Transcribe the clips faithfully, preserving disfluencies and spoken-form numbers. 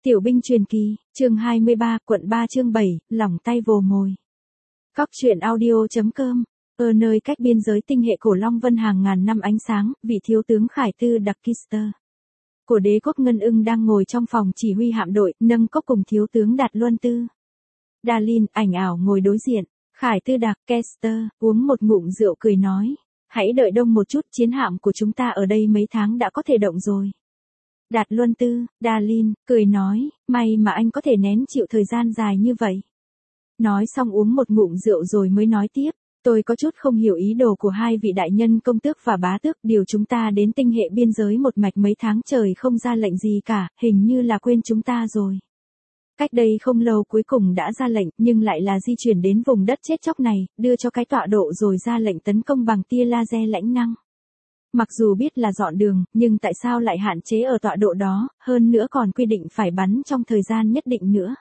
Tiểu binh truyền kỳ, chương hai mươi ba, quận ba chương bảy, lỏng tay vồ mồi. Cóc truyện audio.com. Ở nơi cách biên giới tinh hệ cổ Long Vân hàng ngàn năm ánh sáng, vị thiếu tướng Khải Tư Đặc Kister của đế quốc Ngân Ưng đang ngồi trong phòng chỉ huy hạm đội, nâng cốc cùng thiếu tướng Đạt Luân Tư. Dalin, ảnh ảo ngồi đối diện. Khải Tư Đặc Kester uống một ngụm rượu cười nói, hãy đợi đông một chút, chiến hạm của chúng ta ở đây mấy tháng đã có thể động rồi. Đạt Luân Tư, Dalin, cười nói, may mà anh có thể nén chịu thời gian dài như vậy. Nói xong uống một ngụm rượu rồi mới nói tiếp, tôi có chút không hiểu ý đồ của hai vị đại nhân công tước và bá tước, điều chúng ta đến tinh hệ biên giới một mạch mấy tháng trời không ra lệnh gì cả, hình như là quên chúng ta rồi. Cách đây không lâu cuối cùng đã ra lệnh, nhưng lại là di chuyển đến vùng đất chết chóc này, đưa cho cái tọa độ rồi ra lệnh tấn công bằng tia laser lãnh năng. Mặc dù biết là dọn đường, nhưng tại sao lại hạn chế ở tọa độ đó, hơn nữa còn quy định phải bắn trong thời gian nhất định nữa.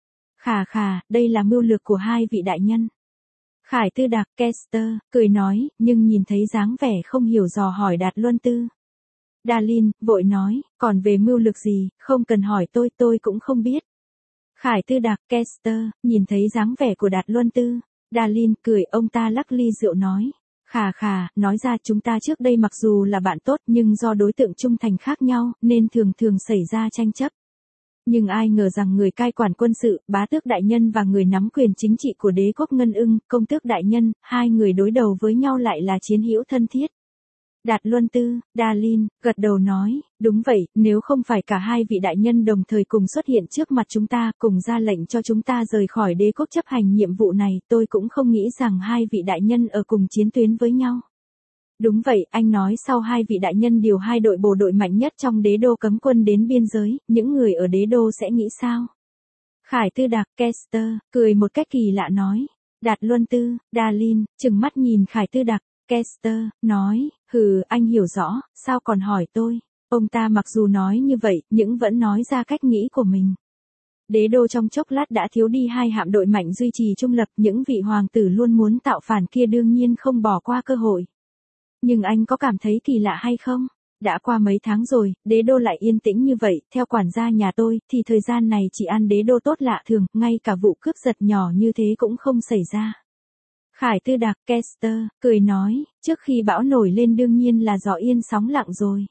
Khà khà, đây là mưu lược của hai vị đại nhân. Khải Tư Đặc Kester cười nói, nhưng nhìn thấy dáng vẻ không hiểu dò hỏi Đạt Luân Tư. Dalin vội nói, còn về mưu lược gì, không cần hỏi tôi, tôi cũng không biết. Khải Tư Đặc Kester nhìn thấy dáng vẻ của Đạt Luân Tư. Dalin cười, ông ta lắc ly rượu nói. Khà khà, nói ra chúng ta trước đây mặc dù là bạn tốt nhưng do đối tượng trung thành khác nhau nên thường thường xảy ra tranh chấp. Nhưng ai ngờ rằng người cai quản quân sự, bá tước đại nhân và người nắm quyền chính trị của đế quốc Ngân Ưng, công tước đại nhân, hai người đối đầu với nhau lại là chiến hữu thân thiết. Đạt Luân Tư, Dalin, gật đầu nói, đúng vậy, nếu không phải cả hai vị đại nhân đồng thời cùng xuất hiện trước mặt chúng ta, cùng ra lệnh cho chúng ta rời khỏi đế quốc chấp hành nhiệm vụ này, tôi cũng không nghĩ rằng hai vị đại nhân ở cùng chiến tuyến với nhau. Đúng vậy, anh nói sau hai vị đại nhân điều hai đội bộ đội mạnh nhất trong đế đô cấm quân đến biên giới, những người ở đế đô sẽ nghĩ sao? Khải Tư Đặc Kester cười một cách kỳ lạ nói. Đạt Luân Tư, Dalin, trừng mắt nhìn Khải Tư Đặc Kester, nói, hừ, anh hiểu rõ, sao còn hỏi tôi? Ông ta mặc dù nói như vậy, nhưng vẫn nói ra cách nghĩ của mình. Đế đô trong chốc lát đã thiếu đi hai hạm đội mạnh duy trì trung lập, những vị hoàng tử luôn muốn tạo phản kia đương nhiên không bỏ qua cơ hội. Nhưng anh có cảm thấy kỳ lạ hay không? Đã qua mấy tháng rồi, đế đô lại yên tĩnh như vậy, theo quản gia nhà tôi, thì thời gian này chỉ ăn đế đô tốt lạ thường, ngay cả vụ cướp giật nhỏ như thế cũng không xảy ra. Khải Tư Đặc Kester cười nói, trước khi bão nổi lên đương nhiên là gió yên sóng lặng rồi.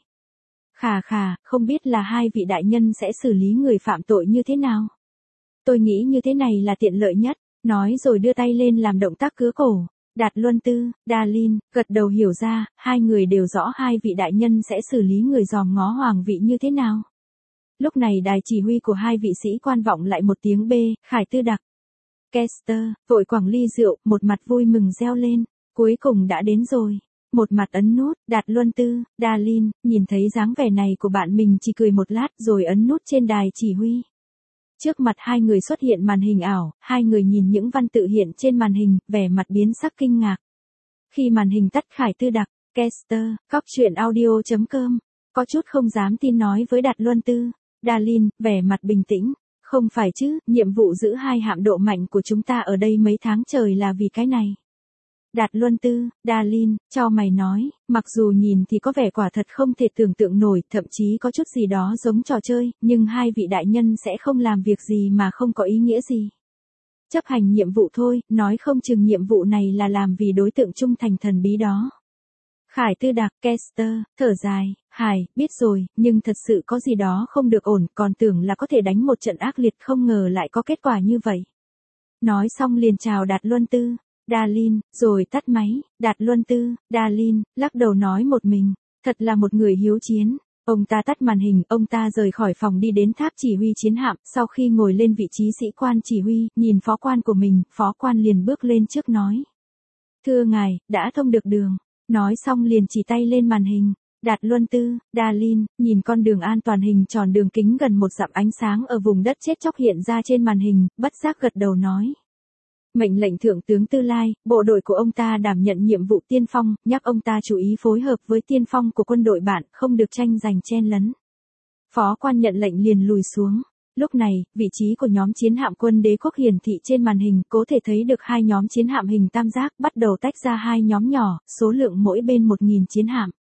Khà khà, không biết là hai vị đại nhân sẽ xử lý người phạm tội như thế nào? Tôi nghĩ như thế này là tiện lợi nhất, nói rồi đưa tay lên làm động tác cứa cổ. Đạt Luân Tư, Dalin, gật đầu hiểu ra, hai người đều rõ hai vị đại nhân sẽ xử lý người dòm ngó hoàng vị như thế nào. Lúc này đài chỉ huy của hai vị sĩ quan vọng lại một tiếng B, Khải Tư Đặc Kester vội quẳng ly rượu, một mặt vui mừng reo lên, cuối cùng đã đến rồi. Một mặt ấn nút, Đạt Luân Tư, Dalin, nhìn thấy dáng vẻ này của bạn mình chỉ cười một lát rồi ấn nút trên đài chỉ huy. Trước mặt hai người xuất hiện màn hình ảo, hai người nhìn những văn tự hiện trên màn hình, vẻ mặt biến sắc kinh ngạc. Khi màn hình tắt, Khải Tư Đặc Kester, cóc truyện audio.com, có chút không dám tin nói với Đạt Luân Tư. Dalin, vẻ mặt bình tĩnh, không phải chứ, nhiệm vụ giữ hai hạm độ mạnh của chúng ta ở đây mấy tháng trời là vì cái này. Đạt Luân Tư, Dalin, cho mày nói, mặc dù nhìn thì có vẻ quả thật không thể tưởng tượng nổi, thậm chí có chút gì đó giống trò chơi, nhưng hai vị đại nhân sẽ không làm việc gì mà không có ý nghĩa gì. Chấp hành nhiệm vụ thôi, nói không chừng nhiệm vụ này là làm vì đối tượng trung thành thần bí đó. Khải Tư Đặc Kester thở dài, hài, biết rồi, nhưng thật sự có gì đó không được ổn, còn tưởng là có thể đánh một trận ác liệt, không ngờ lại có kết quả như vậy. Nói xong liền chào Đạt Luân Tư. Dalin, rồi tắt máy. Đạt Luân Tư, Dalin, lắc đầu nói một mình, thật là một người hiếu chiến. Ông ta tắt màn hình, ông ta rời khỏi phòng đi đến tháp chỉ huy chiến hạm, sau khi ngồi lên vị trí sĩ quan chỉ huy, nhìn phó quan của mình, phó quan liền bước lên trước nói. Thưa ngài, đã thông được đường. Nói xong liền chỉ tay lên màn hình. Đạt Luân Tư, Dalin, nhìn con đường an toàn hình tròn đường kính gần một dặm ánh sáng ở vùng đất chết chóc hiện ra trên màn hình, bất giác gật đầu nói. Mệnh lệnh thượng tướng Tư Lai, bộ đội của ông ta đảm nhận nhiệm vụ tiên phong, nhắc ông ta chú ý phối hợp với tiên phong của quân đội bạn, không được tranh giành chen lấn. Phó quan nhận lệnh liền lùi xuống. Lúc này, vị trí của nhóm chiến hạm quân đế quốc hiển thị trên màn hình, có thể thấy được hai nhóm chiến hạm hình tam giác bắt đầu tách ra hai nhóm nhỏ, số lượng mỗi bên một nghìn chiến hạm.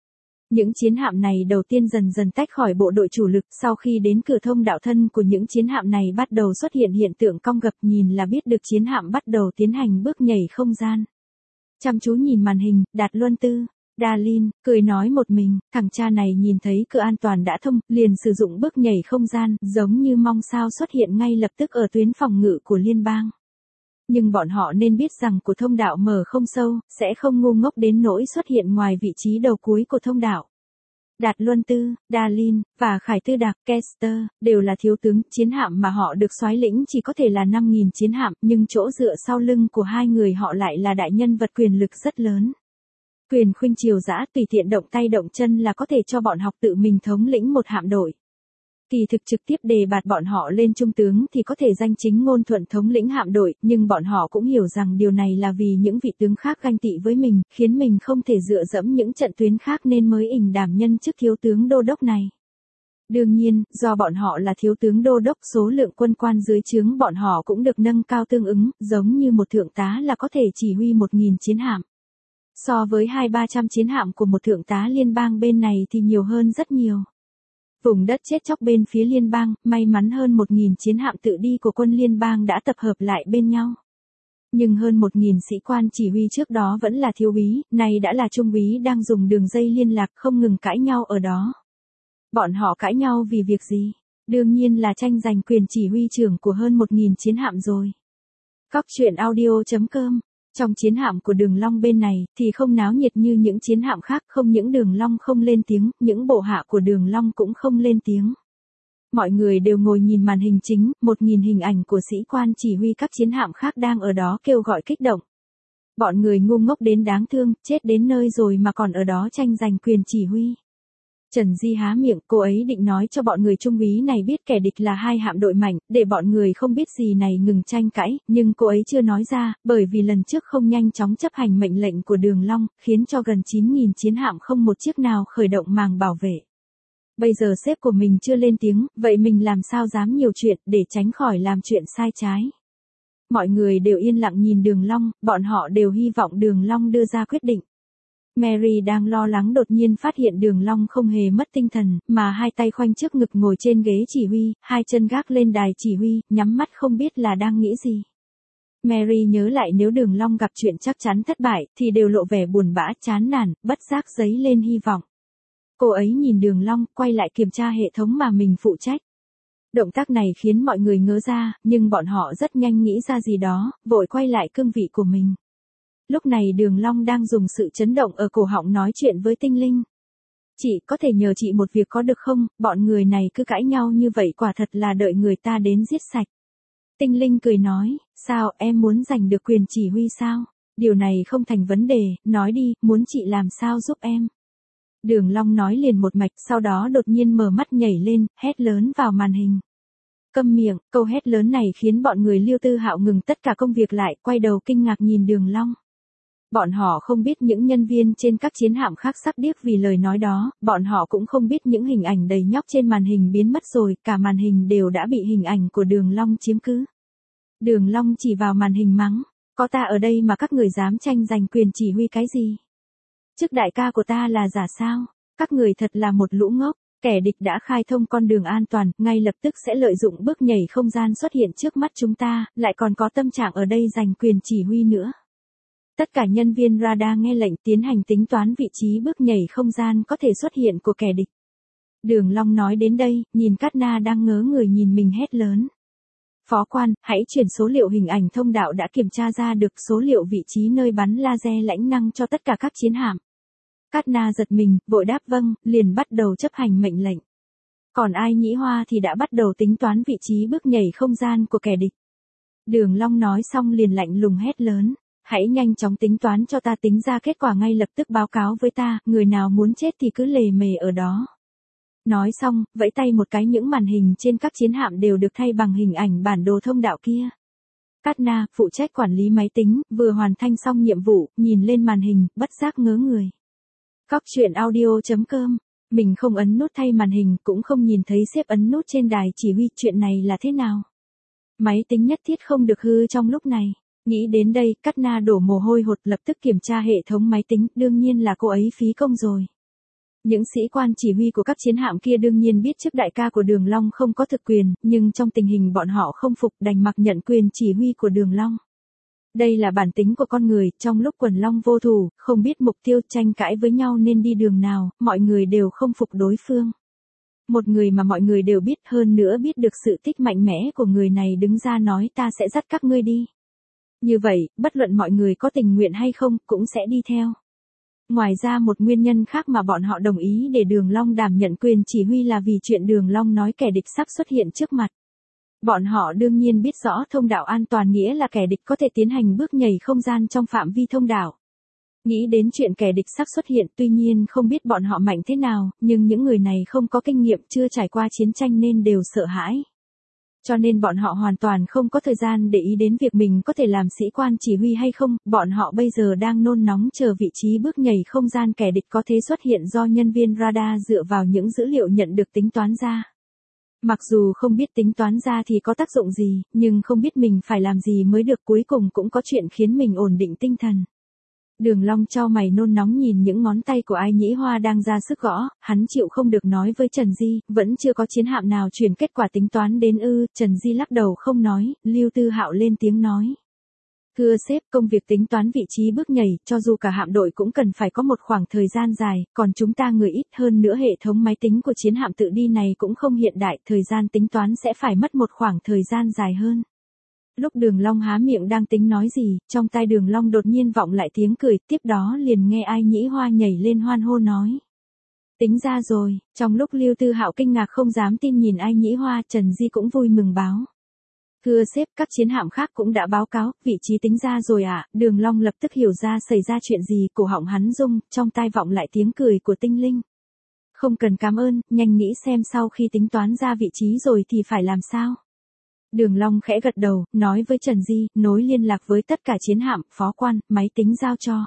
Những chiến hạm này đầu tiên dần dần tách khỏi bộ đội chủ lực, sau khi đến cửa thông đạo thân của những chiến hạm này bắt đầu xuất hiện hiện tượng cong gập, nhìn là biết được chiến hạm bắt đầu tiến hành bước nhảy không gian. Chăm chú nhìn màn hình, Đạt Luân Tư, Darlin, cười nói một mình, thằng cha này nhìn thấy cửa an toàn đã thông, liền sử dụng bước nhảy không gian, giống như mong sao xuất hiện ngay lập tức ở tuyến phòng ngự của liên bang. Nhưng bọn họ nên biết rằng của thông đạo mở không sâu, sẽ không ngu ngốc đến nỗi xuất hiện ngoài vị trí đầu cuối của thông đạo. Đạt Luân Tư, Darlin, và Khải Tư Đạc, Kester, đều là thiếu tướng, chiến hạm mà họ được soái lĩnh chỉ có thể là năm nghìn chiến hạm, nhưng chỗ dựa sau lưng của hai người họ lại là đại nhân vật quyền lực rất lớn. Quyền khuynh triều dã, tùy tiện động tay động chân là có thể cho bọn học tự mình thống lĩnh một hạm đội. Kỳ thực trực tiếp đề bạt bọn họ lên trung tướng thì có thể danh chính ngôn thuận thống lĩnh hạm đội, nhưng bọn họ cũng hiểu rằng điều này là vì những vị tướng khác ganh tị với mình, khiến mình không thể dựa dẫm những trận tuyến khác nên mới ình đảm nhân chức thiếu tướng đô đốc này. Đương nhiên, do bọn họ là thiếu tướng đô đốc, số lượng quân quan dưới trướng bọn họ cũng được nâng cao tương ứng, giống như một thượng tá là có thể chỉ huy một nghìn chiến hạm. So với hai ba trăm chiến hạm của một thượng tá liên bang bên này thì nhiều hơn rất nhiều. Vùng đất chết chóc bên phía liên bang, may mắn hơn một nghìn chiến hạm tự đi của quân liên bang đã tập hợp lại bên nhau. Nhưng hơn một nghìn sĩ quan chỉ huy trước đó vẫn là thiếu úy, nay đã là trung úy đang dùng đường dây liên lạc không ngừng cãi nhau ở đó. Bọn họ cãi nhau vì việc gì? Đương nhiên là tranh giành quyền chỉ huy trưởng của hơn một nghìn chiến hạm rồi. Cóc truyện audio chấm com. Trong chiến hạm của Đường Long bên này, thì không náo nhiệt như những chiến hạm khác, không những Đường Long không lên tiếng, những bộ hạ của Đường Long cũng không lên tiếng. Mọi người đều ngồi nhìn màn hình chính, một nghìn hình ảnh của sĩ quan chỉ huy các chiến hạm khác đang ở đó kêu gọi kích động. Bọn người ngu ngốc đến đáng thương, chết đến nơi rồi mà còn ở đó tranh giành quyền chỉ huy. Trần Di há miệng, cô ấy định nói cho bọn người trung úy này biết kẻ địch là hai hạm đội mạnh, để bọn người không biết gì này ngừng tranh cãi, nhưng cô ấy chưa nói ra, bởi vì lần trước không nhanh chóng chấp hành mệnh lệnh của Đường Long, khiến cho gần chín nghìn chiến hạm không một chiếc nào khởi động màng bảo vệ. Bây giờ sếp của mình chưa lên tiếng, vậy mình làm sao dám nhiều chuyện để tránh khỏi làm chuyện sai trái. Mọi người đều yên lặng nhìn Đường Long, bọn họ đều hy vọng Đường Long đưa ra quyết định. Mary đang lo lắng đột nhiên phát hiện Đường Long không hề mất tinh thần, mà hai tay khoanh trước ngực ngồi trên ghế chỉ huy, hai chân gác lên đài chỉ huy, nhắm mắt không biết là đang nghĩ gì. Mary nhớ lại nếu Đường Long gặp chuyện chắc chắn thất bại, thì đều lộ vẻ buồn bã, chán nản, bất giác dấy lên hy vọng. Cô ấy nhìn Đường Long, quay lại kiểm tra hệ thống mà mình phụ trách. Động tác này khiến mọi người ngớ ra, nhưng bọn họ rất nhanh nghĩ ra gì đó, vội quay lại cương vị của mình. Lúc này Đường Long đang dùng sự chấn động ở cổ họng nói chuyện với Tinh Linh. Chị có thể nhờ chị một việc có được không, bọn người này cứ cãi nhau như vậy quả thật là đợi người ta đến giết sạch. Tinh Linh cười nói, sao em muốn giành được quyền chỉ huy sao? Điều này không thành vấn đề, nói đi, muốn chị làm sao giúp em? Đường Long nói liền một mạch, sau đó đột nhiên mở mắt nhảy lên, hét lớn vào màn hình. Câm miệng, câu hét lớn này khiến bọn người Liêu Tư Hạo ngừng tất cả công việc lại, quay đầu kinh ngạc nhìn Đường Long. Bọn họ không biết những nhân viên trên các chiến hạm khác sắp điếc vì lời nói đó, bọn họ cũng không biết những hình ảnh đầy nhóc trên màn hình biến mất rồi, cả màn hình đều đã bị hình ảnh của Đường Long chiếm cứ. Đường Long chỉ vào màn hình mắng, có ta ở đây mà các người dám tranh giành quyền chỉ huy cái gì? Chức đại ca của ta là giả sao? Các người thật là một lũ ngốc, kẻ địch đã khai thông con đường an toàn, ngay lập tức sẽ lợi dụng bước nhảy không gian xuất hiện trước mắt chúng ta, lại còn có tâm trạng ở đây giành quyền chỉ huy nữa. Tất cả nhân viên radar nghe lệnh tiến hành tính toán vị trí bước nhảy không gian có thể xuất hiện của kẻ địch. Đường Long nói đến đây, nhìn Cát Na đang ngớ người nhìn mình hét lớn. Phó quan, hãy chuyển số liệu hình ảnh thông đạo đã kiểm tra ra được số liệu vị trí nơi bắn laser lãnh năng cho tất cả các chiến hạm. Cát Na giật mình, vội đáp vâng, liền bắt đầu chấp hành mệnh lệnh. Còn Ai Nhĩ Hoa thì đã bắt đầu tính toán vị trí bước nhảy không gian của kẻ địch. Đường Long nói xong liền lạnh lùng hét lớn. Hãy nhanh chóng tính toán cho ta, tính ra kết quả ngay lập tức báo cáo với ta, người nào muốn chết thì cứ lề mề ở đó. Nói xong, vẫy tay một cái, những màn hình trên các chiến hạm đều được thay bằng hình ảnh bản đồ thông đạo kia. Cát Na, phụ trách quản lý máy tính, vừa hoàn thành xong nhiệm vụ, nhìn lên màn hình, bất giác ngớ người. Cóc truyện audio chấm com, mình không ấn nút thay màn hình, cũng không nhìn thấy sếp ấn nút trên đài chỉ huy, chuyện này là thế nào? Máy tính nhất thiết không được hư trong lúc này. Nghĩ đến đây, Cát Na đổ mồ hôi hột, lập tức kiểm tra hệ thống máy tính, đương nhiên là cô ấy phí công rồi. Những sĩ quan chỉ huy của các chiến hạm kia đương nhiên biết trước đại ca của Đường Long không có thực quyền, nhưng trong tình hình bọn họ không phục đành mặc nhận quyền chỉ huy của Đường Long. Đây là bản tính của con người, trong lúc quần long vô thủ, không biết mục tiêu tranh cãi với nhau nên đi đường nào, mọi người đều không phục đối phương. Một người mà mọi người đều biết hơn nữa biết được sự tích mạnh mẽ của người này đứng ra nói ta sẽ dắt các ngươi đi. Như vậy, bất luận mọi người có tình nguyện hay không, cũng sẽ đi theo. Ngoài ra một nguyên nhân khác mà bọn họ đồng ý để Đường Long đảm nhận quyền chỉ huy là vì chuyện Đường Long nói kẻ địch sắp xuất hiện trước mặt. Bọn họ đương nhiên biết rõ thông đạo an toàn nghĩa là kẻ địch có thể tiến hành bước nhảy không gian trong phạm vi thông đạo. Nghĩ đến chuyện kẻ địch sắp xuất hiện tuy nhiên không biết bọn họ mạnh thế nào, nhưng những người này không có kinh nghiệm chưa trải qua chiến tranh nên đều sợ hãi. Cho nên bọn họ hoàn toàn không có thời gian để ý đến việc mình có thể làm sĩ quan chỉ huy hay không, bọn họ bây giờ đang nôn nóng chờ vị trí bước nhảy không gian kẻ địch có thể xuất hiện do nhân viên radar dựa vào những dữ liệu nhận được tính toán ra. Mặc dù không biết tính toán ra thì có tác dụng gì, nhưng không biết mình phải làm gì mới được cuối cùng cũng có chuyện khiến mình ổn định tinh thần. Đường Long chau mày nôn nóng nhìn những ngón tay của Ai Nhĩ Hoa đang ra sức gõ, hắn chịu không được nói với Trần Di, vẫn chưa có chiến hạm nào truyền kết quả tính toán đến ư, Trần Di lắc đầu không nói, Lưu Tư Hạo lên tiếng nói. Thưa sếp, công việc tính toán vị trí bước nhảy, cho dù cả hạm đội cũng cần phải có một khoảng thời gian dài, còn chúng ta người ít hơn nữa hệ thống máy tính của chiến hạm tự đi này cũng không hiện đại, thời gian tính toán sẽ phải mất một khoảng thời gian dài hơn. Lúc Đường Long há miệng đang tính nói gì, trong tai Đường Long đột nhiên vọng lại tiếng cười, tiếp đó liền nghe Ai Nhĩ Hoa nhảy lên hoan hô nói. Tính ra rồi, trong lúc Lưu Tư Hạo kinh ngạc không dám tin nhìn Ai Nhĩ Hoa, Trần Di cũng vui mừng báo. Thưa sếp, các chiến hạm khác cũng đã báo cáo, vị trí tính ra rồi ạ, à? Đường Long lập tức hiểu ra xảy ra chuyện gì, cổ họng hắn rung, trong tai vọng lại tiếng cười của Tinh Linh. Không cần cảm ơn, nhanh nghĩ xem sau khi tính toán ra vị trí rồi thì phải làm sao. Đường Long khẽ gật đầu, nói với Trần Di, nối liên lạc với tất cả chiến hạm, phó quan, máy tính giao cho.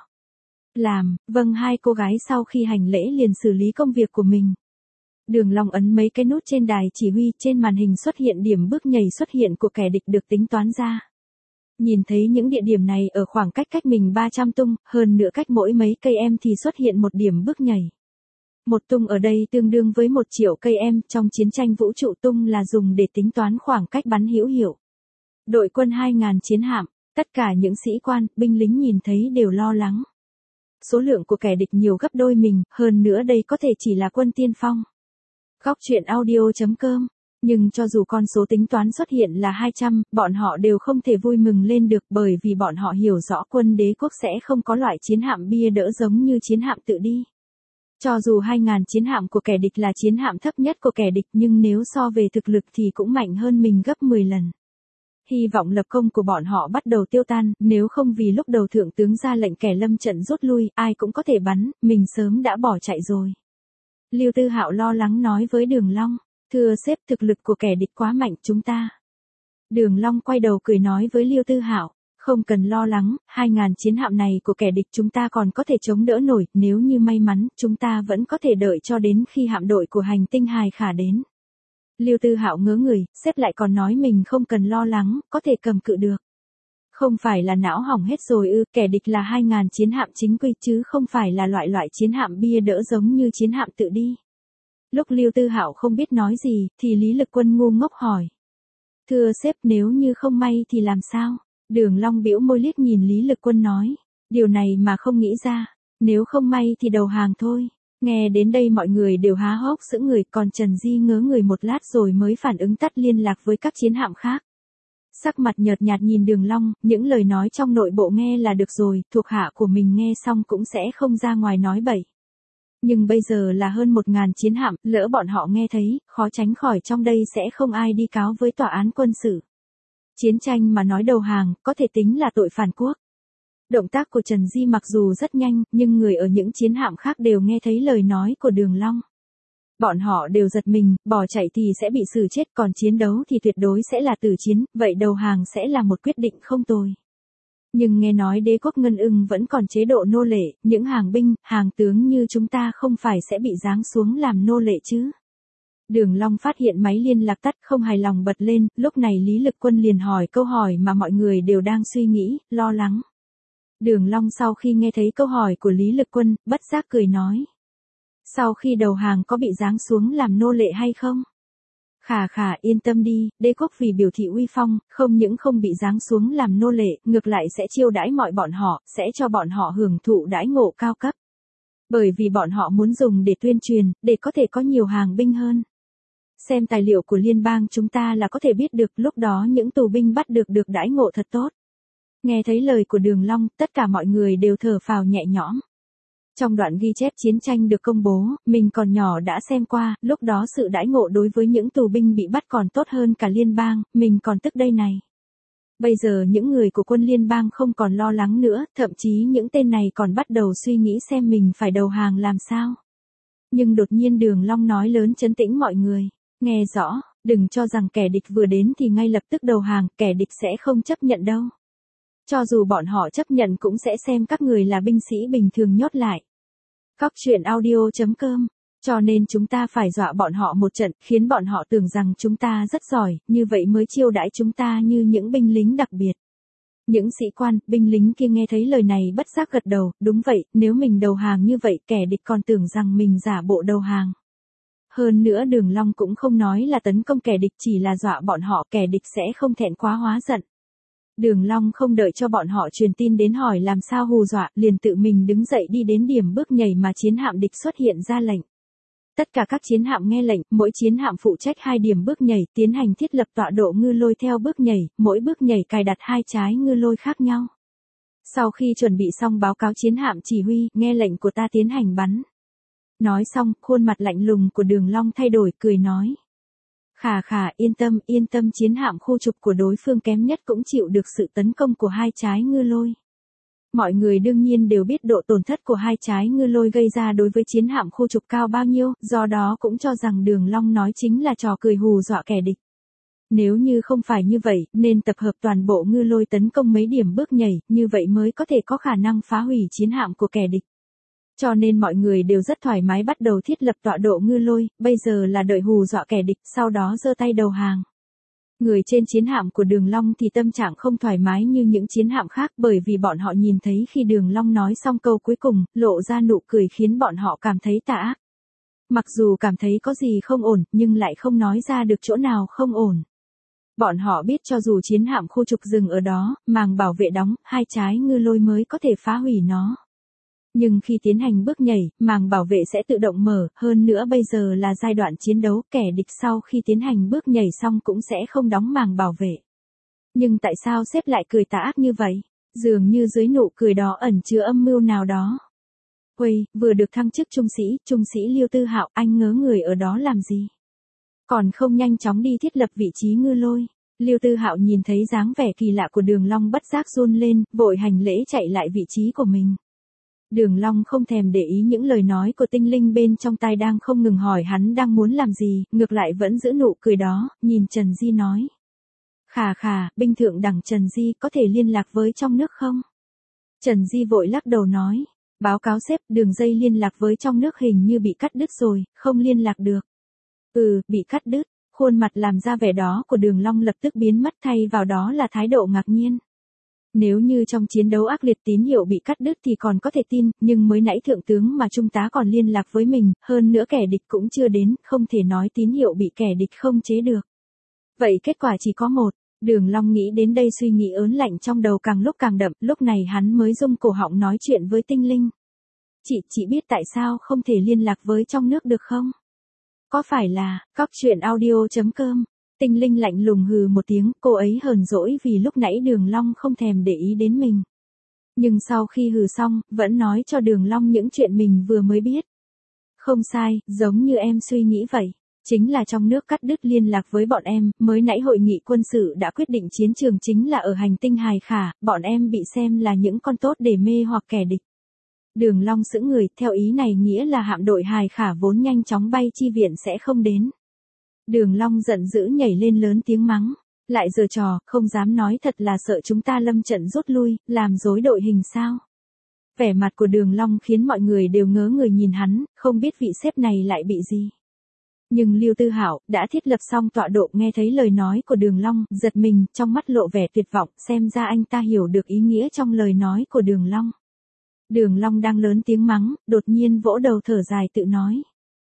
Làm, vâng hai cô gái sau khi hành lễ liền xử lý công việc của mình. Đường Long ấn mấy cái nút trên đài chỉ huy, trên màn hình xuất hiện điểm bước nhảy xuất hiện của kẻ địch được tính toán ra. Nhìn thấy những địa điểm này ở khoảng cách cách mình ba trăm tung, hơn nữa cách mỗi mấy cây em thì xuất hiện một điểm bước nhảy. Một tung ở đây tương đương với một triệu cây em, trong chiến tranh vũ trụ tung là dùng để tính toán khoảng cách bắn hữu hiệu. Đội quân hai nghìn chiến hạm, tất cả những sĩ quan, binh lính nhìn thấy đều lo lắng. Số lượng của kẻ địch nhiều gấp đôi mình, hơn nữa đây có thể chỉ là quân tiên phong. Góc truyện audio chấm com. Nhưng cho dù con số tính toán xuất hiện là hai trăm, bọn họ đều không thể vui mừng lên được bởi vì bọn họ hiểu rõ quân đế quốc sẽ không có loại chiến hạm bia đỡ giống như chiến hạm tự đi. Cho dù hai nghìn chiến hạm của kẻ địch là chiến hạm thấp nhất của kẻ địch nhưng nếu so về thực lực thì cũng mạnh hơn mình gấp mười lần. Hy vọng lập công của bọn họ bắt đầu tiêu tan, nếu không vì lúc đầu thượng tướng ra lệnh kẻ lâm trận rút lui, ai cũng có thể bắn, mình sớm đã bỏ chạy rồi. Lưu Tư Hạo lo lắng nói với Đường Long, thưa sếp thực lực của kẻ địch quá mạnh chúng ta. Đường Long quay đầu cười nói với Lưu Tư Hạo, không cần lo lắng, hai nghìn chiến hạm này của kẻ địch chúng ta còn có thể chống đỡ nổi, nếu như may mắn, chúng ta vẫn có thể đợi cho đến khi hạm đội của hành tinh hài khả đến. Lưu Tư Hạo ngớ người, sếp lại còn nói mình không cần lo lắng, có thể cầm cự được. Không phải là não hỏng hết rồi ư, kẻ địch là hai nghìn chiến hạm chính quy chứ không phải là loại loại chiến hạm bia đỡ giống như chiến hạm tự đi. Lúc Lưu Tư Hạo không biết nói gì, thì Lý Lực Quân ngu ngốc hỏi. Thưa sếp nếu như không may thì làm sao? Đường Long bĩu môi liếc nhìn Lý Lực Quân nói. Điều này mà không nghĩ ra, nếu không may thì đầu hàng thôi. Nghe đến đây mọi người đều há hốc sững người, còn Trần Di ngớ người một lát rồi mới phản ứng tắt liên lạc với các chiến hạm khác. Sắc mặt nhợt nhạt nhìn Đường Long, những lời nói trong nội bộ nghe là được rồi, thuộc hạ của mình nghe xong cũng sẽ không ra ngoài nói bậy. Nhưng bây giờ là hơn một ngàn chiến hạm, lỡ bọn họ nghe thấy, khó tránh khỏi trong đây sẽ không ai đi cáo với tòa án quân sự. Chiến tranh mà nói đầu hàng, có thể tính là tội phản quốc. Động tác của Trần Di mặc dù rất nhanh, nhưng người ở những chiến hạm khác đều nghe thấy lời nói của Đường Long. Bọn họ đều giật mình, bỏ chạy thì sẽ bị xử chết, còn chiến đấu thì tuyệt đối sẽ là tử chiến, vậy đầu hàng sẽ là một quyết định không tồi. Nhưng nghe nói đế quốc Ngân Ưng vẫn còn chế độ nô lệ, những hàng binh, hàng tướng như chúng ta không phải sẽ bị giáng xuống làm nô lệ chứ. Đường Long phát hiện máy liên lạc tắt không hài lòng bật lên, lúc này Lý Lực Quân liền hỏi câu hỏi mà mọi người đều đang suy nghĩ, lo lắng. Đường Long sau khi nghe thấy câu hỏi của Lý Lực Quân, bất giác cười nói. Sau khi đầu hàng có bị giáng xuống làm nô lệ hay không? Khà khà, yên tâm đi, đế quốc vì biểu thị uy phong, không những không bị giáng xuống làm nô lệ, ngược lại sẽ chiêu đãi mọi bọn họ, sẽ cho bọn họ hưởng thụ đãi ngộ cao cấp. Bởi vì bọn họ muốn dùng để tuyên truyền, để có thể có nhiều hàng binh hơn. Xem tài liệu của liên bang chúng ta là có thể biết được lúc đó những tù binh bắt được được đãi ngộ thật tốt. Nghe thấy lời của Đường Long, tất cả mọi người đều thở phào nhẹ nhõm. Trong đoạn ghi chép chiến tranh được công bố, mình còn nhỏ đã xem qua, lúc đó sự đãi ngộ đối với những tù binh bị bắt còn tốt hơn cả liên bang, mình còn tức đây này. Bây giờ những người của quân liên bang không còn lo lắng nữa, thậm chí những tên này còn bắt đầu suy nghĩ xem mình phải đầu hàng làm sao. Nhưng đột nhiên Đường Long nói lớn trấn tĩnh mọi người, nghe rõ, đừng cho rằng kẻ địch vừa đến thì ngay lập tức đầu hàng, kẻ địch sẽ không chấp nhận đâu. Cho dù bọn họ chấp nhận cũng sẽ xem các người là binh sĩ bình thường nhốt lại. Cóc truyện audio chấm com. Cho nên chúng ta phải dọa bọn họ một trận, khiến bọn họ tưởng rằng chúng ta rất giỏi, như vậy mới chiêu đãi chúng ta như những binh lính đặc biệt. Những sĩ quan, binh lính kia nghe thấy lời này bất giác gật đầu, đúng vậy, nếu mình đầu hàng như vậy kẻ địch còn tưởng rằng mình giả bộ đầu hàng. Hơn nữa Đường Long cũng không nói là tấn công kẻ địch, chỉ là dọa bọn họ, kẻ địch sẽ không thẹn quá hóa giận. Đường Long không đợi cho bọn họ truyền tin đến hỏi làm sao hù dọa, liền tự mình đứng dậy đi đến điểm bước nhảy mà chiến hạm địch xuất hiện ra lệnh. Tất cả các chiến hạm nghe lệnh, mỗi chiến hạm phụ trách hai điểm bước nhảy, tiến hành thiết lập tọa độ ngư lôi theo bước nhảy, mỗi bước nhảy cài đặt hai trái ngư lôi khác nhau. Sau khi chuẩn bị xong báo cáo chiến hạm chỉ huy, nghe lệnh của ta tiến hành bắn. Nói xong, khuôn mặt lạnh lùng của Đường Long thay đổi, cười nói. Khà khà, yên tâm, yên tâm, chiến hạm khu trục của đối phương kém nhất cũng chịu được sự tấn công của hai trái ngư lôi. Mọi người đương nhiên đều biết độ tổn thất của hai trái ngư lôi gây ra đối với chiến hạm khu trục cao bao nhiêu, do đó cũng cho rằng Đường Long nói chính là trò cười hù dọa kẻ địch. Nếu như không phải như vậy, nên tập hợp toàn bộ ngư lôi tấn công mấy điểm bước nhảy, như vậy mới có thể có khả năng phá hủy chiến hạm của kẻ địch. Cho nên mọi người đều rất thoải mái bắt đầu thiết lập tọa độ ngư lôi, bây giờ là đợi hù dọa kẻ địch, sau đó giơ tay đầu hàng. Người trên chiến hạm của Đường Long thì tâm trạng không thoải mái như những chiến hạm khác, bởi vì bọn họ nhìn thấy khi Đường Long nói xong câu cuối cùng, lộ ra nụ cười khiến bọn họ cảm thấy tà ác. Mặc dù cảm thấy có gì không ổn, nhưng lại không nói ra được chỗ nào không ổn. Bọn họ biết cho dù chiến hạm khu trục dừng ở đó, màng bảo vệ đóng, hai trái ngư lôi mới có thể phá hủy nó. Nhưng khi tiến hành bước nhảy, màng bảo vệ sẽ tự động mở, hơn nữa bây giờ là giai đoạn chiến đấu, kẻ địch sau khi tiến hành bước nhảy xong cũng sẽ không đóng màng bảo vệ. Nhưng tại sao sếp lại cười tà ác như vậy? Dường như dưới nụ cười đó ẩn chứa âm mưu nào đó. Uầy, vừa được thăng chức trung sĩ, trung sĩ Liêu Tư Hạo, anh ngớ người ở đó làm gì? Còn không nhanh chóng đi thiết lập vị trí ngư lôi. Liêu Tư Hạo nhìn thấy dáng vẻ kỳ lạ của Đường Long bất giác run lên, vội hành lễ chạy lại vị trí của mình. Đường Long không thèm để ý những lời nói của tinh linh bên trong tai đang không ngừng hỏi hắn đang muốn làm gì, ngược lại vẫn giữ nụ cười đó, nhìn Trần Di nói. Khà khà, binh thượng đẳng Trần Di có thể liên lạc với trong nước không? Trần Di vội lắc đầu nói, báo cáo sếp, đường dây liên lạc với trong nước hình như bị cắt đứt rồi, không liên lạc được. Ừ, bị cắt đứt, khuôn mặt làm ra vẻ đó của Đường Long lập tức biến mất, thay vào đó là thái độ ngạc nhiên. Nếu như trong chiến đấu ác liệt tín hiệu bị cắt đứt thì còn có thể tin, nhưng mới nãy thượng tướng mà trung tá còn liên lạc với mình, hơn nữa kẻ địch cũng chưa đến, không thể nói tín hiệu bị kẻ địch không chế được. Vậy kết quả chỉ có một. Đường Long nghĩ đến đây suy nghĩ ớn lạnh trong đầu càng lúc càng đậm, lúc này hắn mới rung cổ họng nói chuyện với tinh linh. Chị, chị biết tại sao không thể liên lạc với trong nước được không? Có phải là, cóc truyện audio chấm com? Tinh linh lạnh lùng hừ một tiếng, cô ấy hờn dỗi vì lúc nãy Đường Long không thèm để ý đến mình. Nhưng sau khi hừ xong, vẫn nói cho Đường Long những chuyện mình vừa mới biết. Không sai, giống như em suy nghĩ vậy. Chính là trong nước cắt đứt liên lạc với bọn em, mới nãy hội nghị quân sự đã quyết định chiến trường chính là ở hành tinh Hài Khả, bọn em bị xem là những con tốt để mê hoặc kẻ địch. Đường Long sững người, theo ý này nghĩa là hạm đội Hài Khả vốn nhanh chóng bay chi viện sẽ không đến. Đường Long giận dữ nhảy lên lớn tiếng mắng, lại giở trò, không dám nói thật là sợ chúng ta lâm trận rút lui, làm rối đội hình sao? Vẻ mặt của Đường Long khiến mọi người đều ngớ người nhìn hắn, không biết vị sếp này lại bị gì. Nhưng Liêu Tư Hạo đã thiết lập xong tọa độ, nghe thấy lời nói của Đường Long, giật mình, trong mắt lộ vẻ tuyệt vọng, xem ra anh ta hiểu được ý nghĩa trong lời nói của Đường Long. Đường Long đang lớn tiếng mắng, đột nhiên vỗ đầu thở dài tự nói.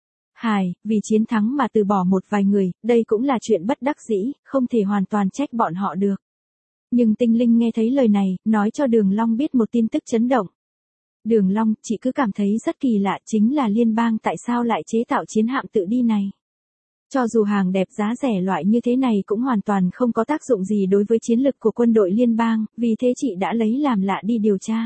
Hài, vì chiến thắng mà từ bỏ một vài người, đây cũng là chuyện bất đắc dĩ, không thể hoàn toàn trách bọn họ được. Nhưng Tinh Linh nghe thấy lời này, nói cho Đường Long biết một tin tức chấn động. Đường Long, chị cứ cảm thấy rất kỳ lạ, chính là liên bang tại sao lại chế tạo chiến hạm tự đi này. Cho dù hàng đẹp giá rẻ loại như thế này cũng hoàn toàn không có tác dụng gì đối với chiến lực của quân đội liên bang, vì thế chị đã lấy làm lạ đi điều tra.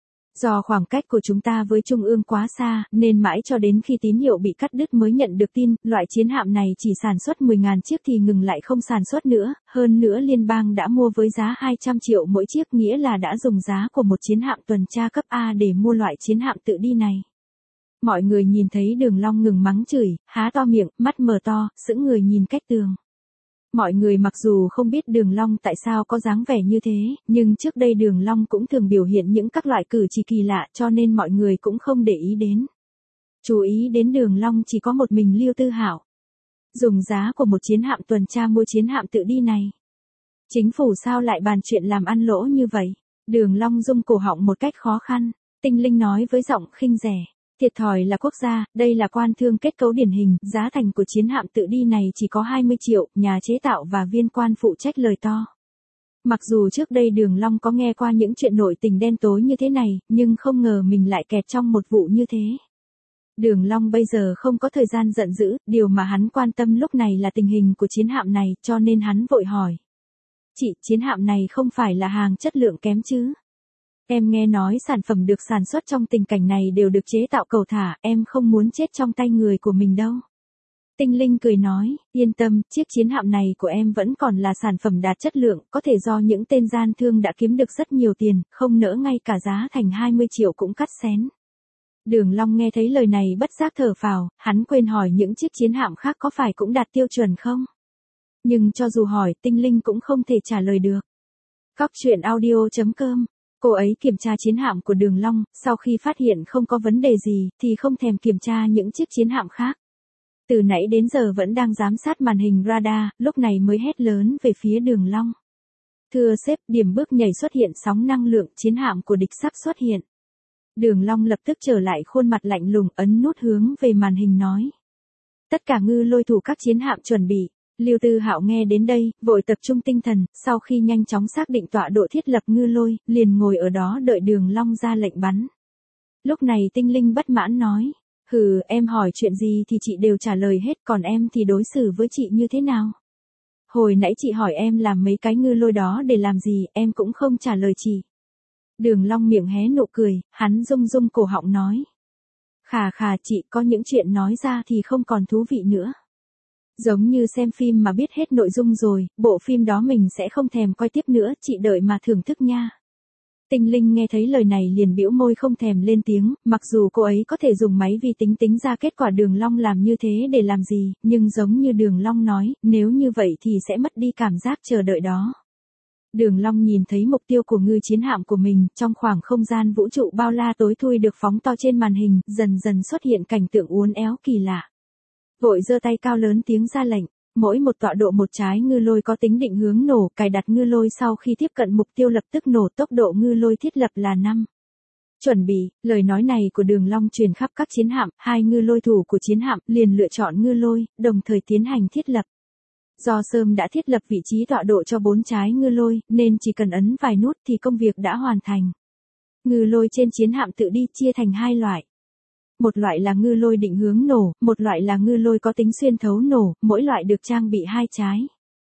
Do khoảng cách của chúng ta với Trung ương quá xa, nên mãi cho đến khi tín hiệu bị cắt đứt mới nhận được tin, loại chiến hạm này chỉ sản xuất mười nghìn chiếc thì ngừng lại không sản xuất nữa, hơn nữa liên bang đã mua với giá hai trăm triệu mỗi chiếc, nghĩa là đã dùng giá của một chiến hạm tuần tra cấp A để mua loại chiến hạm tự đi này. Mọi người nhìn thấy Đường Long ngừng mắng chửi, há to miệng, mắt mở to, sững người nhìn cách tường. Mọi người mặc dù không biết Đường Long tại sao có dáng vẻ như thế, nhưng trước đây Đường Long cũng thường biểu hiện những các loại cử chỉ kỳ lạ cho nên mọi người cũng không để ý đến. Chú ý đến Đường Long chỉ có một mình Lưu Tư Hạo. Dùng giá của một chiến hạm tuần tra mua chiến hạm tự đi này. Chính phủ sao lại bàn chuyện làm ăn lỗ như vậy? Đường Long rung cổ họng một cách khó khăn. Tinh Linh nói với giọng khinh rẻ. Thiệt thòi là quốc gia, đây là quan thương kết cấu điển hình, giá thành của chiến hạm tự đi này chỉ có hai mươi triệu, nhà chế tạo và viên quan phụ trách lời to. Mặc dù trước đây Đường Long có nghe qua những chuyện nội tình đen tối như thế này, nhưng không ngờ mình lại kẹt trong một vụ như thế. Đường Long bây giờ không có thời gian giận dữ, điều mà hắn quan tâm lúc này là tình hình của chiến hạm này, cho nên hắn vội hỏi. Chị, chiến hạm này không phải là hàng chất lượng kém chứ? Em nghe nói sản phẩm được sản xuất trong tình cảnh này đều được chế tạo cầu thả, em không muốn chết trong tay người của mình đâu. Tinh Linh cười nói, yên tâm, chiếc chiến hạm này của em vẫn còn là sản phẩm đạt chất lượng, có thể do những tên gian thương đã kiếm được rất nhiều tiền, không nỡ ngay cả giá thành hai mươi triệu cũng cắt xén. Đường Long nghe thấy lời này bất giác thở phào, hắn quên hỏi những chiếc chiến hạm khác có phải cũng đạt tiêu chuẩn không? Nhưng cho dù hỏi, Tinh Linh cũng không thể trả lời được. Cóc truyện audio chấm com. Cô ấy kiểm tra chiến hạm của Đường Long, sau khi phát hiện không có vấn đề gì, thì không thèm kiểm tra những chiếc chiến hạm khác. Từ nãy đến giờ vẫn đang giám sát màn hình radar, lúc này mới hét lớn về phía Đường Long. Thưa sếp, điểm bước nhảy xuất hiện sóng năng lượng, chiến hạm của địch sắp xuất hiện. Đường Long lập tức trở lại khuôn mặt lạnh lùng, ấn nút hướng về màn hình nói. Tất cả ngư lôi thủ các chiến hạm chuẩn bị. Lưu Tư Hạo nghe đến đây, vội tập trung tinh thần, sau khi nhanh chóng xác định tọa độ thiết lập ngư lôi, liền ngồi ở đó đợi Đường Long ra lệnh bắn. Lúc này Tinh Linh bất mãn nói, hừ, em hỏi chuyện gì thì chị đều trả lời hết, còn em thì đối xử với chị như thế nào? Hồi nãy chị hỏi em làm mấy cái ngư lôi đó để làm gì, em cũng không trả lời chị. Đường Long miệng hé nụ cười, hắn rung rung cổ họng nói. Khà khà, chị có những chuyện nói ra thì không còn thú vị nữa. Giống như xem phim mà biết hết nội dung rồi, bộ phim đó mình sẽ không thèm coi tiếp nữa, chị đợi mà thưởng thức nha. Tinh Linh nghe thấy lời này liền bĩu môi không thèm lên tiếng, mặc dù cô ấy có thể dùng máy vi tính tính ra kết quả Đường Long làm như thế để làm gì, nhưng giống như Đường Long nói, nếu như vậy thì sẽ mất đi cảm giác chờ đợi đó. Đường Long nhìn thấy mục tiêu của ngư chiến hạm của mình, trong khoảng không gian vũ trụ bao la tối thui được phóng to trên màn hình, dần dần xuất hiện cảnh tượng uốn éo kỳ lạ. Vội giơ tay cao lớn tiếng ra lệnh, mỗi một tọa độ một trái ngư lôi có tính định hướng nổ, cài đặt ngư lôi sau khi tiếp cận mục tiêu lập tức nổ, tốc độ ngư lôi thiết lập là năm. Chuẩn bị, lời nói này của Đường Long truyền khắp các chiến hạm, hai ngư lôi thủ của chiến hạm liền lựa chọn ngư lôi, đồng thời tiến hành thiết lập. Do sớm đã thiết lập vị trí tọa độ cho bốn trái ngư lôi, nên chỉ cần ấn vài nút thì công việc đã hoàn thành. Ngư lôi trên chiến hạm tự đi chia thành hai loại. Một loại là ngư lôi định hướng nổ, một loại là ngư lôi có tính xuyên thấu nổ, mỗi loại được trang bị hai trái.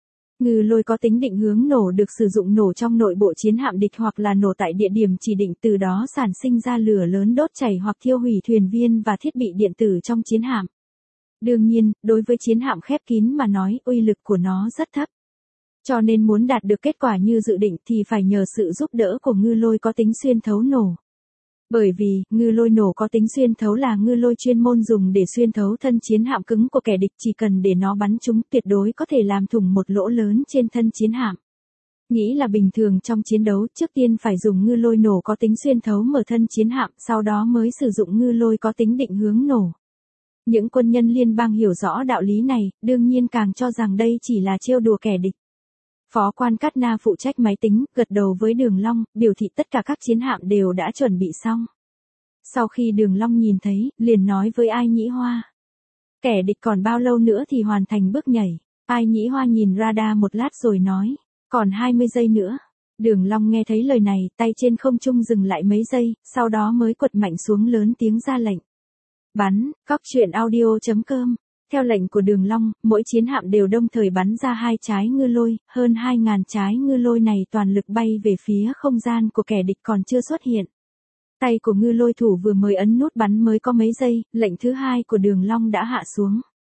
Ngư lôi có tính định hướng nổ được sử dụng nổ trong nội bộ chiến hạm địch hoặc là nổ tại địa điểm chỉ định, từ đó sản sinh ra lửa lớn đốt chảy hoặc thiêu hủy thuyền viên và thiết bị điện tử trong chiến hạm. Đương nhiên, đối với chiến hạm khép kín mà nói, uy lực của nó rất thấp. Cho nên muốn đạt được kết quả như dự định thì phải nhờ sự giúp đỡ của ngư lôi có tính xuyên thấu nổ. Bởi vì, ngư lôi nổ có tính xuyên thấu là ngư lôi chuyên môn dùng để xuyên thấu thân chiến hạm cứng của kẻ địch, chỉ cần để nó bắn trúng tuyệt đối có thể làm thủng một lỗ lớn trên thân chiến hạm. Nghĩ là bình thường trong chiến đấu, trước tiên phải dùng ngư lôi nổ có tính xuyên thấu mở thân chiến hạm, sau đó mới sử dụng ngư lôi có tính định hướng nổ. Những quân nhân liên bang hiểu rõ đạo lý này, đương nhiên càng cho rằng đây chỉ là trêu đùa kẻ địch. Phó quan Cát Na phụ trách máy tính, gật đầu với Đường Long, biểu thị tất cả các chiến hạm đều đã chuẩn bị xong. Sau khi Đường Long nhìn thấy, liền nói với Ai Nhĩ Hoa. Kẻ địch còn bao lâu nữa thì hoàn thành bước nhảy? Ai Nhĩ Hoa nhìn radar một lát rồi nói. Còn hai mươi giây nữa. Đường Long nghe thấy lời này, tay trên không trung dừng lại mấy giây, sau đó mới quật mạnh xuống lớn tiếng ra lệnh. Bắn, cóc truyện audio chấm com. Theo lệnh của Đường Long, mỗi chiến hạm đều đồng thời bắn ra hai trái ngư lôi, hơn hai ngàn trái ngư lôi này toàn lực bay về phía không gian của kẻ địch còn chưa xuất hiện. Tay của ngư lôi thủ vừa mới ấn nút bắn mới có mấy giây, lệnh thứ hai của Đường Long đã hạ xuống.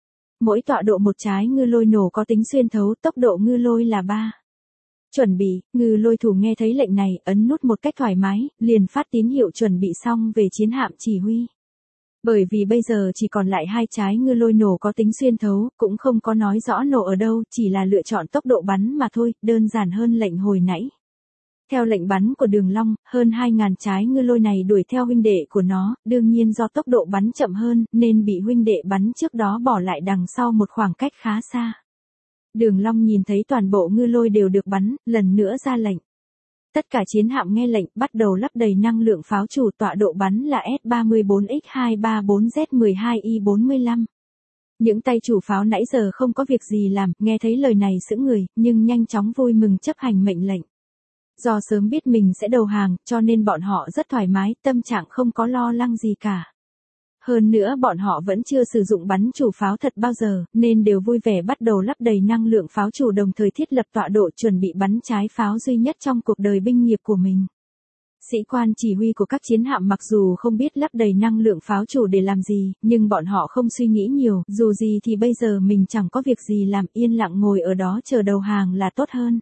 Mỗi tọa độ một trái ngư lôi nổ có tính xuyên thấu, tốc độ ngư lôi là ba. Chuẩn bị, ngư lôi thủ nghe thấy lệnh này, ấn nút một cách thoải mái, liền phát tín hiệu chuẩn bị xong về chiến hạm chỉ huy. Bởi vì bây giờ chỉ còn lại hai trái ngư lôi nổ có tính xuyên thấu, cũng không có nói rõ nổ ở đâu, chỉ là lựa chọn tốc độ bắn mà thôi, đơn giản hơn lệnh hồi nãy. Theo lệnh bắn của Đường Long, hơn hai ngàn trái ngư lôi này đuổi theo huynh đệ của nó, đương nhiên do tốc độ bắn chậm hơn, nên bị huynh đệ bắn trước đó bỏ lại đằng sau một khoảng cách khá xa. Đường Long nhìn thấy toàn bộ ngư lôi đều được bắn, lần nữa ra lệnh. Tất cả chiến hạm nghe lệnh, bắt đầu lắp đầy năng lượng pháo chủ, tọa độ bắn là S ba mươi bốn X hai ba bốn Z mười hai Y bốn mươi lăm. Những tay chủ pháo nãy giờ không có việc gì làm, nghe thấy lời này sững người, nhưng nhanh chóng vui mừng chấp hành mệnh lệnh. Do sớm biết mình sẽ đầu hàng, cho nên bọn họ rất thoải mái, tâm trạng không có lo lắng gì cả. Hơn nữa bọn họ vẫn chưa sử dụng bắn chủ pháo thật bao giờ, nên đều vui vẻ bắt đầu lắp đầy năng lượng pháo chủ, đồng thời thiết lập tọa độ chuẩn bị bắn trái pháo duy nhất trong cuộc đời binh nghiệp của mình. Sĩ quan chỉ huy của các chiến hạm mặc dù không biết lắp đầy năng lượng pháo chủ để làm gì, nhưng bọn họ không suy nghĩ nhiều, dù gì thì bây giờ mình chẳng có việc gì làm, yên lặng ngồi ở đó chờ đầu hàng là tốt hơn.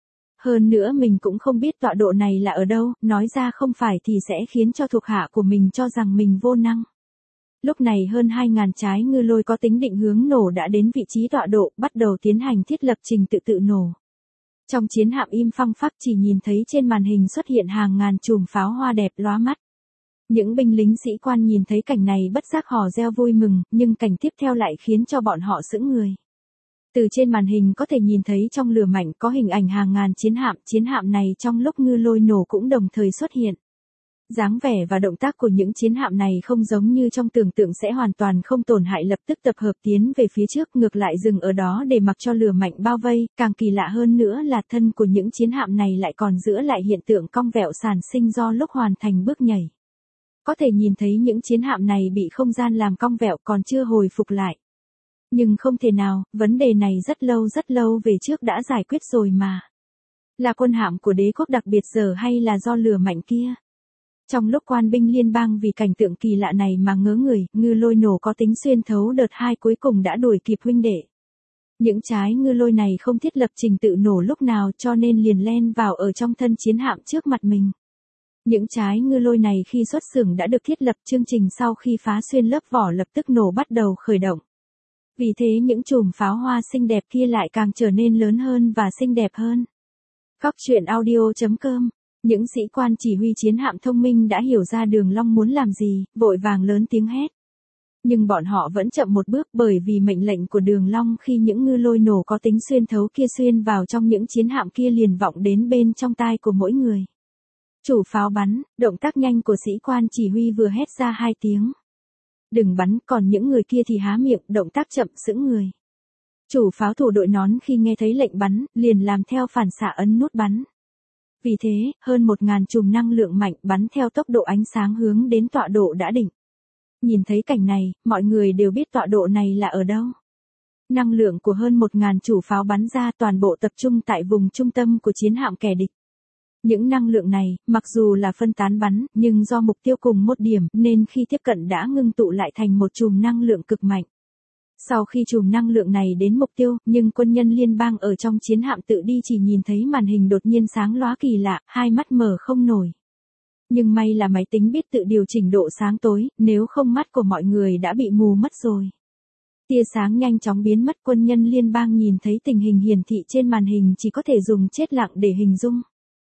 Hơn nữa mình cũng không biết tọa độ này là ở đâu, nói ra không phải thì sẽ khiến cho thuộc hạ của mình cho rằng mình vô năng. Lúc này hơn hai ngàn trái ngư lôi có tính định hướng nổ đã đến vị trí tọa độ, bắt đầu tiến hành thiết lập trình tự tự nổ. Trong chiến hạm im phăng phắc, chỉ nhìn thấy trên màn hình xuất hiện hàng ngàn chùm pháo hoa đẹp lóa mắt. Những binh lính sĩ quan nhìn thấy cảnh này bất giác hò reo vui mừng, nhưng cảnh tiếp theo lại khiến cho bọn họ sững người. Từ trên màn hình có thể nhìn thấy trong lửa mạnh có hình ảnh hàng ngàn chiến hạm, chiến hạm này trong lúc ngư lôi nổ cũng đồng thời xuất hiện. Dáng vẻ và động tác của những chiến hạm này không giống như trong tưởng tượng sẽ hoàn toàn không tổn hại, lập tức tập hợp tiến về phía trước, ngược lại dừng ở đó để mặc cho lửa mạnh bao vây, càng kỳ lạ hơn nữa là thân của những chiến hạm này lại còn giữ lại hiện tượng cong vẹo sản sinh do lúc hoàn thành bước nhảy. Có thể nhìn thấy những chiến hạm này bị không gian làm cong vẹo còn chưa hồi phục lại. Nhưng không thể nào, vấn đề này rất lâu rất lâu về trước đã giải quyết rồi mà. Là quân hạm của đế quốc đặc biệt giờ hay là do lửa mạnh kia? Trong lúc quan binh liên bang vì cảnh tượng kỳ lạ này mà ngớ người, ngư lôi nổ có tính xuyên thấu đợt hai cuối cùng đã đuổi kịp huynh đệ. Những trái ngư lôi này không thiết lập trình tự nổ lúc nào cho nên liền len vào ở trong thân chiến hạm trước mặt mình. Những trái ngư lôi này khi xuất xưởng đã được thiết lập, chương trình sau khi phá xuyên lớp vỏ lập tức nổ bắt đầu khởi động. Vì thế những chùm pháo hoa xinh đẹp kia lại càng trở nên lớn hơn và xinh đẹp hơn. Cóc truyện audio chấm com. Những sĩ quan chỉ huy chiến hạm thông minh đã hiểu ra Đường Long muốn làm gì, vội vàng lớn tiếng hét. Nhưng bọn họ vẫn chậm một bước, bởi vì mệnh lệnh của Đường Long khi những ngư lôi nổ có tính xuyên thấu kia xuyên vào trong những chiến hạm kia liền vọng đến bên trong tai của mỗi người. Chủ pháo bắn, động tác nhanh của sĩ quan chỉ huy vừa hét ra hai tiếng. Đừng bắn, còn những người kia thì há miệng, động tác chậm sững người. Chủ pháo thủ đội nón khi nghe thấy lệnh bắn, liền làm theo phản xạ ấn nút bắn. Vì thế, hơn một ngàn chùm năng lượng mạnh bắn theo tốc độ ánh sáng hướng đến tọa độ đã định. Nhìn thấy cảnh này, mọi người đều biết tọa độ này là ở đâu. Năng lượng của hơn một ngàn chủ pháo bắn ra toàn bộ tập trung tại vùng trung tâm của chiến hạm kẻ địch. Những năng lượng này, mặc dù là phân tán bắn, nhưng do mục tiêu cùng một điểm nên khi tiếp cận đã ngưng tụ lại thành một chùm năng lượng cực mạnh. Sau khi chùm năng lượng này đến mục tiêu, nhưng quân nhân liên bang ở trong chiến hạm tự đi chỉ nhìn thấy màn hình đột nhiên sáng lóa kỳ lạ, hai mắt mở không nổi. Nhưng may là máy tính biết tự điều chỉnh độ sáng tối, nếu không mắt của mọi người đã bị mù mất rồi. Tia sáng nhanh chóng biến mất, quân nhân liên bang nhìn thấy tình hình hiển thị trên màn hình chỉ có thể dùng chết lặng để hình dung.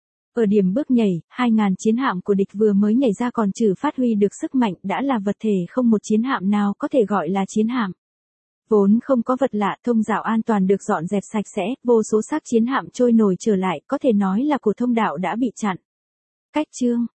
Ở điểm bước nhảy, hai ngàn chiến hạm của địch vừa mới nhảy ra còn chưa phát huy được sức mạnh, đã là vật thể không một chiến hạm nào có thể gọi là chiến hạm. Vốn không có vật lạ, thông đạo an toàn được dọn dẹp sạch sẽ, vô số xác chiến hạm trôi nổi trở lại, có thể nói là của thông đạo đã bị chặn. Cách chương